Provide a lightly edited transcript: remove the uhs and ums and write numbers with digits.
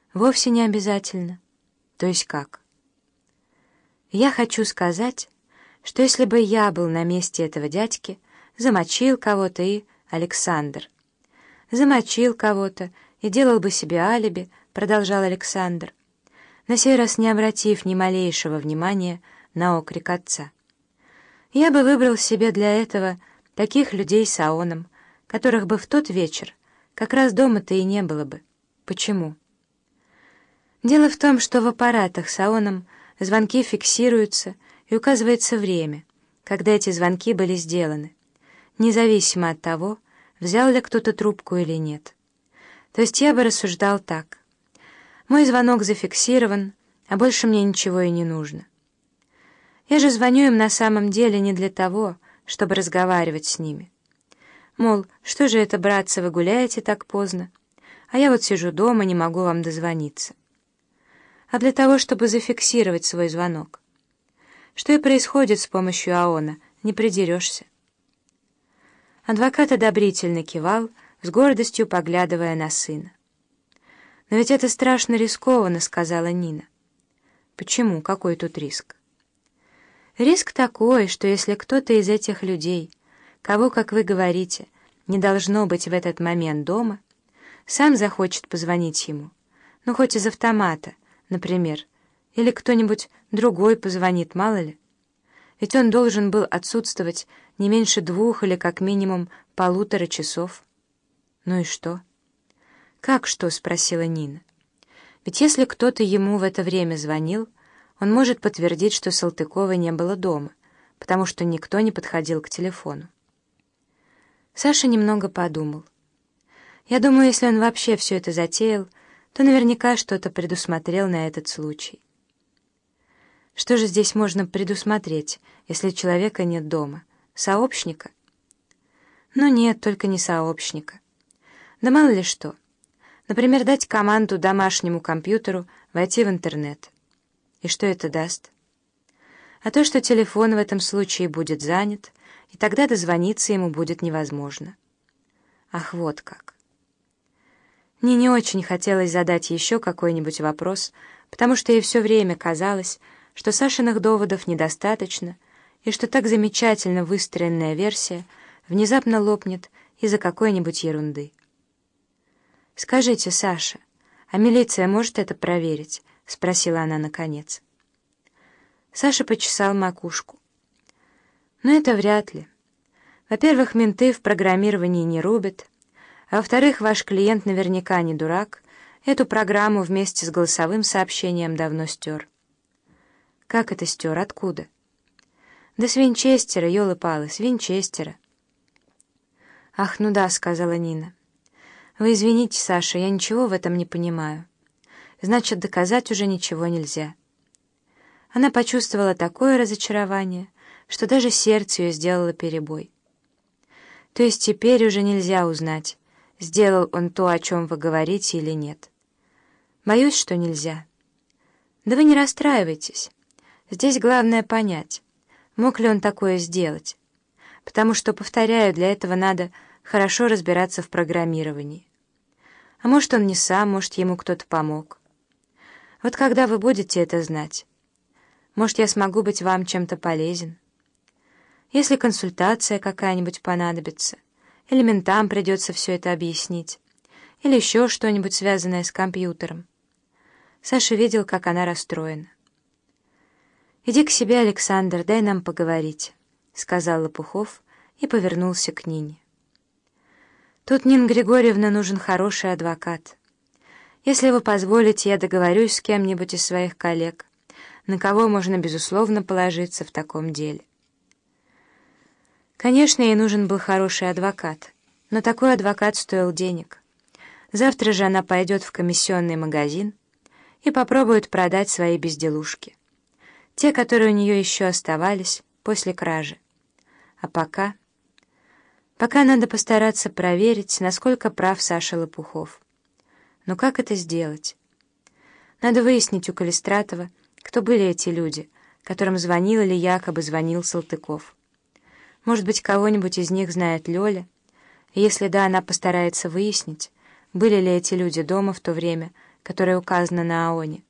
Вовсе не обязательно. То есть как? Я хочу сказать, что если бы я был на месте этого дядьки, замочил кого-то и... Александр. Замочил кого-то и делал бы себе алиби, продолжал Александр, на сей раз не обратив ни малейшего внимания на окрик отца. Я бы выбрал себе для этого таких людей с АОНом, которых бы в тот вечер как раз дома-то и не было бы. Почему? Дело в том, что в аппаратах с АОНом звонки фиксируются и указывается время, когда эти звонки были сделаны, независимо от того, взял ли кто-то трубку или нет. То есть я бы рассуждал так. Мой звонок зафиксирован, а больше мне ничего и не нужно. Я же звоню им на самом деле не для того, чтобы разговаривать с ними. Мол, что же это, братцы, вы гуляете так поздно, а я вот сижу дома, не могу вам дозвониться. А для того, чтобы зафиксировать свой звонок. Что и происходит с помощью АОНа, не придерешься. Адвокат одобрительно кивал, с гордостью поглядывая на сына. «Но ведь это страшно рискованно», — сказала Нина. «Почему? Какой тут риск?» «Риск такой, что если кто-то из этих людей, кого, как вы говорите, не должно быть в этот момент дома, сам захочет позвонить ему, ну хоть из автомата, например, или кто-нибудь другой позвонит, мало ли. Ведь он должен был отсутствовать не меньше 2 или как минимум 1,5 часов. Ну и что? «Как что?» — спросила Нина. «Ведь если кто-то ему в это время звонил, он может подтвердить, что Салтыкова не было дома, потому что никто не подходил к телефону». Саша немного подумал. «Я думаю, если он вообще все это затеял, то наверняка что-то предусмотрел на этот случай». Что же здесь можно предусмотреть, если человека нет дома? Сообщника? Ну нет, только не сообщника. Да мало ли что. Например, дать команду домашнему компьютеру войти в интернет. И что это даст? А то, что телефон в этом случае будет занят, и тогда дозвониться ему будет невозможно. Ах, вот как. Мне не очень хотелось задать еще какой-нибудь вопрос, потому что ей все время казалось, что Сашиных доводов недостаточно, и что так замечательно выстроенная версия внезапно лопнет из-за какой-нибудь ерунды. «Скажите, Саша, а милиция может это проверить?» — спросила она наконец. Саша почесал макушку. «Ну, это вряд ли. Во-первых, менты в программировании не рубят, а во-вторых, ваш клиент наверняка не дурак, эту программу вместе с голосовым сообщением давно стер». «Как это стер? Откуда?» «Да с Винчестера, ёлы-палы, с Винчестера». «Ах, ну да», — сказала Нина. «Вы извините, Саша, я ничего в этом не понимаю. Значит, доказать уже ничего нельзя». Она почувствовала такое разочарование, что даже сердце ее сделало перебой. «То есть теперь уже нельзя узнать, сделал он то, о чем вы говорите, или нет?» «Боюсь, что нельзя». «Да вы не расстраивайтесь. Здесь главное понять, мог ли он такое сделать, потому что, повторяю, для этого надо хорошо разбираться в программировании. А может, он не сам, может, ему кто-то помог. Вот когда вы будете это знать, может, я смогу быть вам чем-то полезен. Если консультация какая-нибудь понадобится, или ментам придется все это объяснить, или еще что-нибудь связанное с компьютером». Саша видел, как она расстроена. «Иди к себе, Александр, дай нам поговорить», — сказал Лопухов и повернулся к Нине. «Тут, Нина Григорьевна, нужен хороший адвокат. Если вы позволите, я договорюсь с кем-нибудь из своих коллег, на кого можно, безусловно, положиться в таком деле». Конечно, ей нужен был хороший адвокат, но такой адвокат стоил денег. Завтра же она пойдет в комиссионный магазин и попробует продать свои безделушки. Те, которые у нее еще оставались после кражи. А пока надо постараться проверить, насколько прав Саша Лопухов. Но как это сделать? Надо выяснить у Калистратова, кто были эти люди, которым звонил или якобы звонил Салтыков. Может быть, кого-нибудь из них знает Лёля, и если да, она постарается выяснить, были ли эти люди дома в то время, которая указана на Аоне.